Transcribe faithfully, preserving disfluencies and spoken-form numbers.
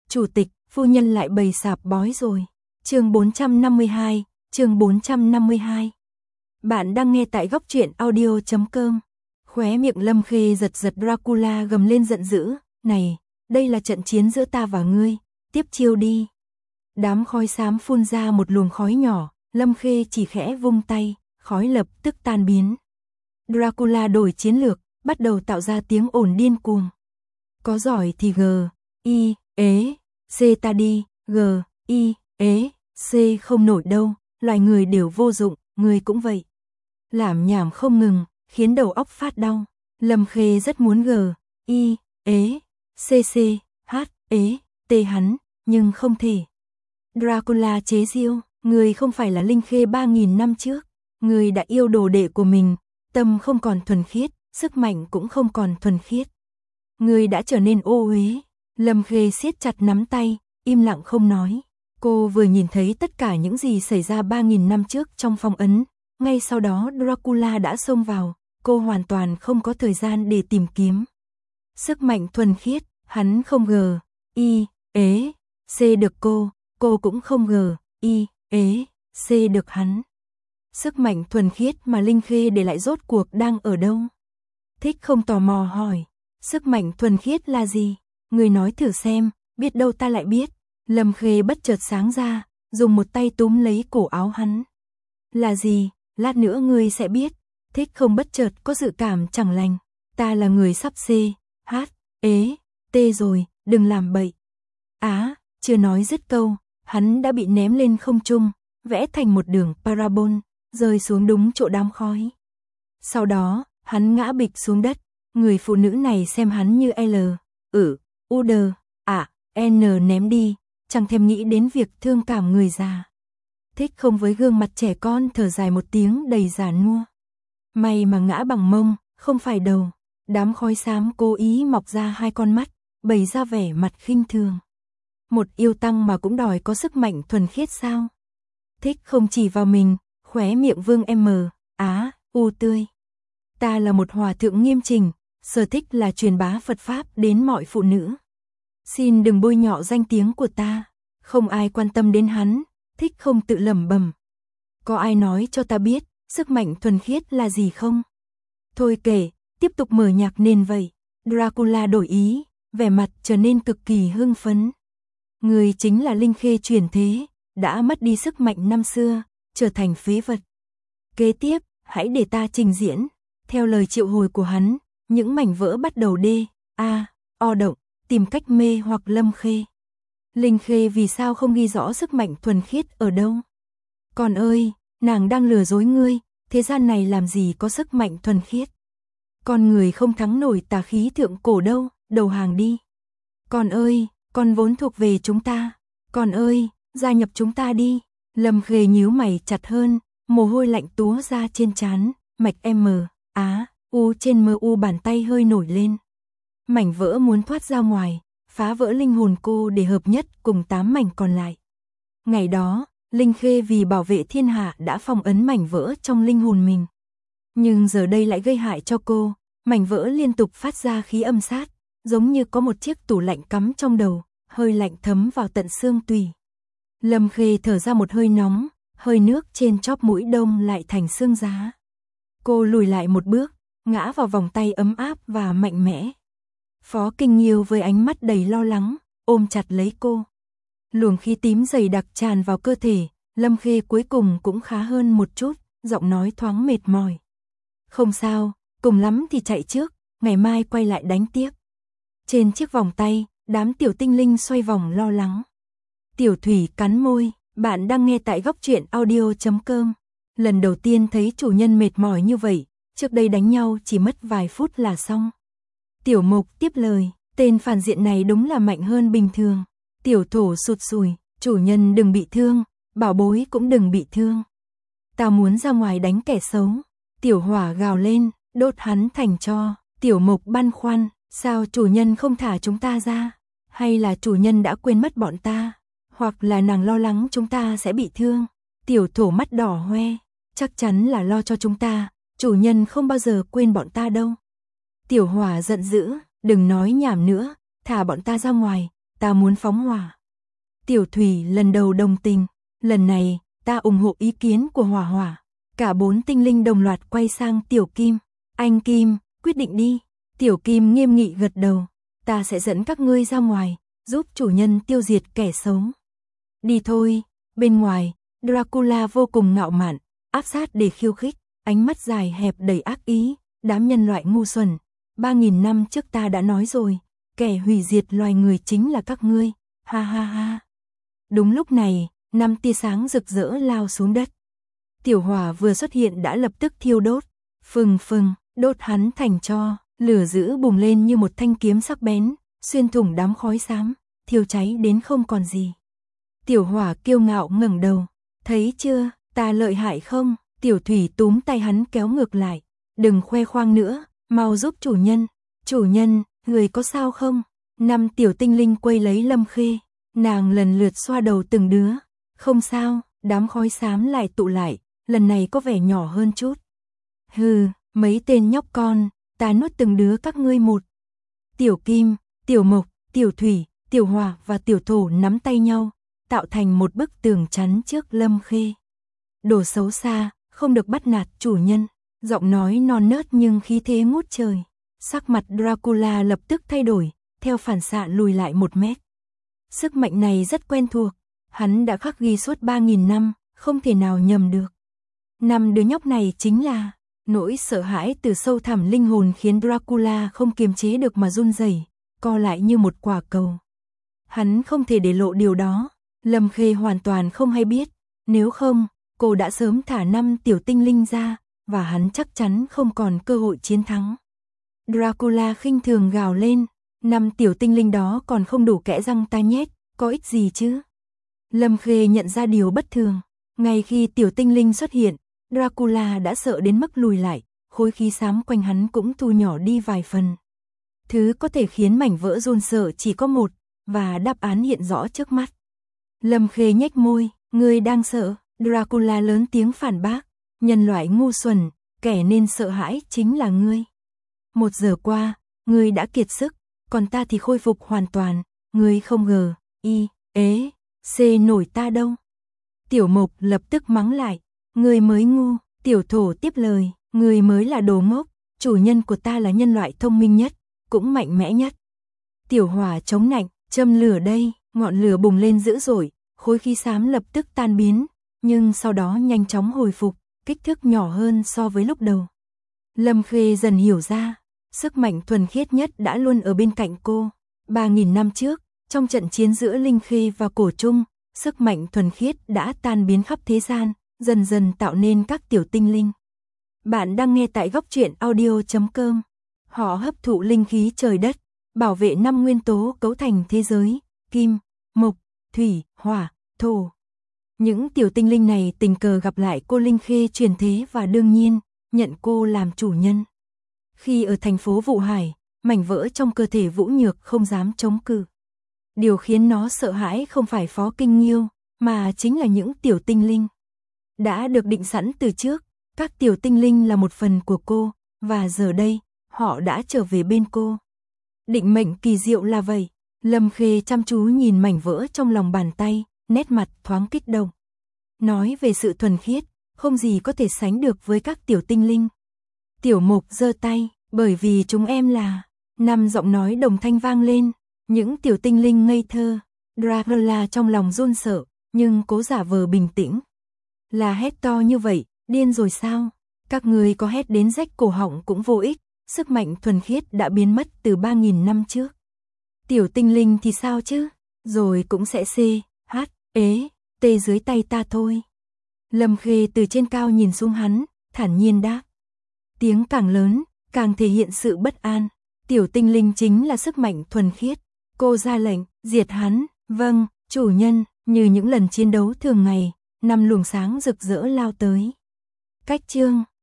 Chủ tịch, phu nhân lại bày sạp bói rồi. Chương bốn trăm năm mươi hai, chương bốn trăm năm mươi hai. Bạn đang nghe tại góc truyện audio chấm com. Khóe miệng Lâm Khê giật giật, Dracula gầm lên giận dữ, "Này, đây là trận chiến giữa ta và ngươi, tiếp chiêu đi." Đám khói xám phun ra một luồng khói nhỏ, Lâm Khê chỉ khẽ vung tay, khói lập tức tan biến. Dracula đổi chiến lược, bắt đầu tạo ra tiếng ồn điên cuồng. Có giỏi thì G, I, ế, C ta đi, G, I, ế, C không nổi đâu, loài người đều vô dụng, người cũng vậy. Lảm nhảm không ngừng, khiến đầu óc phát đau. Lâm Khê rất muốn G, I, ế, C C, H, ế, T hắn, nhưng không thể. Dracula chế giễu, người không phải là Linh Khê ba nghìn năm trước, người đã yêu đồ đệ của mình, tâm không còn thuần khiết, sức mạnh cũng không còn thuần khiết. Người đã trở nên ô uế. Lâm Khê siết chặt nắm tay, im lặng không nói. Cô vừa nhìn thấy tất cả những gì xảy ra ba nghìn năm trước trong phong ấn, ngay sau đó Dracula đã xông vào, cô hoàn toàn không có thời gian để tìm kiếm. Sức mạnh thuần khiết, hắn không G, I, ế, C được cô, cô cũng không G, I, ế, C được hắn. Sức mạnh thuần khiết mà Linh Khê để lại rốt cuộc đang ở đâu? Thích không tò mò hỏi, sức mạnh thuần khiết là gì? Người nói thử xem, biết đâu ta lại biết. Lâm Khê bất chợt sáng ra, dùng một tay túm lấy cổ áo hắn. Là gì? Lát nữa ngươi sẽ biết. Thích không bất chợt có dự cảm chẳng lành. Ta là người sắp C, H, ế, T rồi, đừng làm bậy. Á, chưa nói dứt câu, hắn đã bị ném lên không trung, vẽ thành một đường parabol, rơi xuống đúng chỗ đám khói. Sau đó, hắn ngã bịch xuống đất, người phụ nữ này xem hắn như L, ừ, U D, à, N ném đi, chẳng thèm nghĩ đến việc thương cảm người già. Thích không với gương mặt trẻ con thở dài một tiếng đầy già nua. May mà ngã bằng mông, không phải đầu. Đám khói xám cố ý mọc ra hai con mắt, bày ra vẻ mặt khinh thường. Một yêu tăng mà cũng đòi có sức mạnh thuần khiết sao? Thích không chỉ vào mình, khóe miệng vương M, Á, U tươi. Ta là một hòa thượng nghiêm chỉnh, sở thích là truyền bá Phật Pháp đến mọi phụ nữ. Xin đừng bôi nhọ danh tiếng của ta, không ai quan tâm đến hắn. Thích không tự lẩm bẩm. Có ai nói cho ta biết, sức mạnh thuần khiết là gì không? Thôi kể, tiếp tục mở nhạc nên vậy. Dracula đổi ý, vẻ mặt trở nên cực kỳ hưng phấn. Người chính là Linh Khê chuyển thế, đã mất đi sức mạnh năm xưa, trở thành phế vật. Kế tiếp, hãy để ta trình diễn. Theo lời triệu hồi của hắn, những mảnh vỡ bắt đầu đê, a, o động, tìm cách mê hoặc Lâm Khê. Linh Khê vì sao không ghi rõ sức mạnh thuần khiết ở đâu? Con ơi, nàng đang lừa dối ngươi, thế gian này làm gì có sức mạnh thuần khiết? Con người không thắng nổi tà khí thượng cổ đâu, đầu hàng đi. Con ơi, con vốn thuộc về chúng ta. Con ơi, gia nhập chúng ta đi. Lâm Khê nhíu mày chặt hơn, mồ hôi lạnh túa ra trên trán, mạch M, Á, U trên mờ u bàn tay hơi nổi lên. Mảnh vỡ muốn thoát ra ngoài, phá vỡ linh hồn cô để hợp nhất cùng tám mảnh còn lại. Ngày đó, Linh Khê vì bảo vệ thiên hạ đã phong ấn mảnh vỡ trong linh hồn mình. Nhưng giờ đây lại gây hại cho cô, mảnh vỡ liên tục phát ra khí âm sát, giống như có một chiếc tủ lạnh cắm trong đầu, hơi lạnh thấm vào tận xương tủy. Lâm Khê thở ra một hơi nóng, hơi nước trên chóp mũi đông lại thành xương giá. Cô lùi lại một bước, ngã vào vòng tay ấm áp và mạnh mẽ. Phó Kinh Nghiêu với ánh mắt đầy lo lắng, ôm chặt lấy cô. Luồng khí tím dày đặc tràn vào cơ thể, Lâm Khê cuối cùng cũng khá hơn một chút, giọng nói thoáng mệt mỏi. Không sao, cùng lắm thì chạy trước, ngày mai quay lại đánh tiếp. Trên chiếc vòng tay, đám tiểu tinh linh xoay vòng lo lắng. Tiểu Thủy cắn môi, bạn đang nghe tại góc truyện audio chấm com. Lần đầu tiên thấy chủ nhân mệt mỏi như vậy, trước đây đánh nhau chỉ mất vài phút là xong. Tiểu Mộc tiếp lời, tên phản diện này đúng là mạnh hơn bình thường. Tiểu Thổ sụt sùi, chủ nhân đừng bị thương, bảo bối cũng đừng bị thương. Tao muốn ra ngoài đánh kẻ xấu. Tiểu Hỏa gào lên, đốt hắn thành tro. Tiểu Mộc băn khoăn, sao chủ nhân không thả chúng ta ra? Hay là chủ nhân đã quên mất bọn ta? Hoặc là nàng lo lắng chúng ta sẽ bị thương? Tiểu Thổ mắt đỏ hoe, chắc chắn là lo cho chúng ta, chủ nhân không bao giờ quên bọn ta đâu. Tiểu Hỏa giận dữ, đừng nói nhảm nữa, thả bọn ta ra ngoài, ta muốn phóng hỏa. Tiểu thủy lần đầu đồng tình, lần này, ta ủng hộ ý kiến của hỏa hỏa. Cả bốn tinh linh đồng loạt quay sang tiểu kim. Anh Kim, quyết định đi. Tiểu kim nghiêm nghị gật đầu. Ta sẽ dẫn các ngươi ra ngoài, giúp chủ nhân tiêu diệt kẻ xấu. Đi thôi. Bên ngoài, Dracula vô cùng ngạo mạn, áp sát để khiêu khích, ánh mắt dài hẹp đầy ác ý. Đám nhân loại ngu xuẩn, ba nghìn năm trước ta đã nói rồi, kẻ hủy diệt loài người chính là các ngươi. Ha ha ha. Đúng lúc này, năm tia sáng rực rỡ lao xuống đất. Tiểu hỏa vừa xuất hiện đã lập tức thiêu đốt, phừng phừng, đốt hắn thành tro, lửa dữ bùng lên như một thanh kiếm sắc bén, xuyên thủng đám khói xám, thiêu cháy đến không còn gì. Tiểu hỏa kiêu ngạo ngẩng đầu, thấy chưa, ta lợi hại không? Tiểu thủy túm tay hắn kéo ngược lại, đừng khoe khoang nữa, mau giúp chủ nhân. Chủ nhân, người có sao không? Năm tiểu tinh linh quây lấy Lâm Khê, nàng lần lượt xoa đầu từng đứa, không sao. Đám khói xám lại tụ lại, lần này có vẻ nhỏ hơn chút. Hừ, mấy tên nhóc con, ta nuốt từng đứa các ngươi một. Tiểu Kim, Tiểu Mộc, Tiểu Thủy, Tiểu Hỏa và Tiểu Thổ nắm tay nhau, tạo thành một bức tường chắn trước Lâm Khê. Đồ xấu xa, không được bắt nạt chủ nhân. Giọng nói non nớt nhưng khí thế ngút trời. Sắc mặt Dracula lập tức thay đổi, theo phản xạ lùi lại một mét. Sức mạnh này rất quen thuộc, hắn đã khắc ghi suốt ba nghìn năm, không thể nào nhầm được. Năm đứa nhóc này chính là... Nỗi sợ hãi từ sâu thẳm linh hồn khiến Dracula không kiềm chế được mà run rẩy, co lại như một quả cầu. Hắn không thể để lộ điều đó, Lâm Khê hoàn toàn không hay biết, nếu không, cô đã sớm thả năm tiểu tinh linh ra, và hắn chắc chắn không còn cơ hội chiến thắng. Dracula khinh thường gào lên, năm tiểu tinh linh đó còn không đủ kẽ răng ta nhét, có ích gì chứ? Lâm Khê nhận ra điều bất thường, ngay khi tiểu tinh linh xuất hiện, Dracula đã sợ đến mức lùi lại, khối khí xám quanh hắn cũng thu nhỏ đi vài phần. Thứ có thể khiến mảnh vỡ run sợ chỉ có một, và đáp án hiện rõ trước mắt. Lâm Khê nhếch môi, ngươi đang sợ? Dracula lớn tiếng phản bác, nhân loại ngu xuẩn, kẻ nên sợ hãi chính là ngươi. Một giờ qua, ngươi đã kiệt sức, còn ta thì khôi phục hoàn toàn, ngươi không ngờ, y, ế, c nổi ta đâu. Tiểu Mộc lập tức mắng lại, ngươi mới ngu. Tiểu Thổ tiếp lời, ngươi mới là đồ ngốc, chủ nhân của ta là nhân loại thông minh nhất, cũng mạnh mẽ nhất. Tiểu Hỏa chống nạnh, châm lửa đây, ngọn lửa bùng lên dữ dội, khối khí xám lập tức tan biến, nhưng sau đó nhanh chóng hồi phục, kích thước nhỏ hơn so với lúc đầu. Lâm Khê dần hiểu ra, sức mạnh thuần khiết nhất đã luôn ở bên cạnh cô. Ba nghìn năm trước, trong trận chiến giữa Linh Khê và Cổ Trung, sức mạnh thuần khiết đã tan biến khắp thế gian, dần dần tạo nên các tiểu tinh linh. Bạn đang nghe tại góc truyện audio chấm com. Họ hấp thụ linh khí trời đất, bảo vệ năm nguyên tố cấu thành thế giới, kim, mộc, thủy, hỏa, thổ. Những tiểu tinh linh này tình cờ gặp lại cô Linh Khê truyền thế và đương nhiên, nhận cô làm chủ nhân. Khi ở thành phố Vụ Hải, mảnh vỡ trong cơ thể Vũ Nhược không dám chống cự. Điều khiến nó sợ hãi không phải Phó Kinh Nghiêu, mà chính là những tiểu tinh linh. Đã được định sẵn từ trước, các tiểu tinh linh là một phần của cô, và giờ đây, họ đã trở về bên cô. Định mệnh kỳ diệu là vậy. Lâm Khê chăm chú nhìn mảnh vỡ trong lòng bàn tay, nét mặt thoáng kích động. Nói về sự thuần khiết, không gì có thể sánh được với các tiểu tinh linh. Tiểu Mộc giơ tay, bởi vì chúng em là... Năm giọng nói đồng thanh vang lên, những tiểu tinh linh ngây thơ. Dracula trong lòng run sợ, nhưng cố giả vờ bình tĩnh. Là hét to như vậy, điên rồi sao? Các người có hét đến rách cổ họng cũng vô ích, sức mạnh thuần khiết đã biến mất từ ba nghìn năm trước. Tiểu tinh linh thì sao chứ? Rồi cũng sẽ c, h, ế, t dưới tay ta thôi. Lâm Khê từ trên cao nhìn xuống hắn, thản nhiên đáp. Tiếng càng lớn, càng thể hiện sự bất an. Tiểu tinh linh chính là sức mạnh thuần khiết. Cô ra lệnh, diệt hắn. Vâng, chủ nhân. Như những lần chiến đấu thường ngày, năm luồng sáng rực rỡ lao tới. Cách chương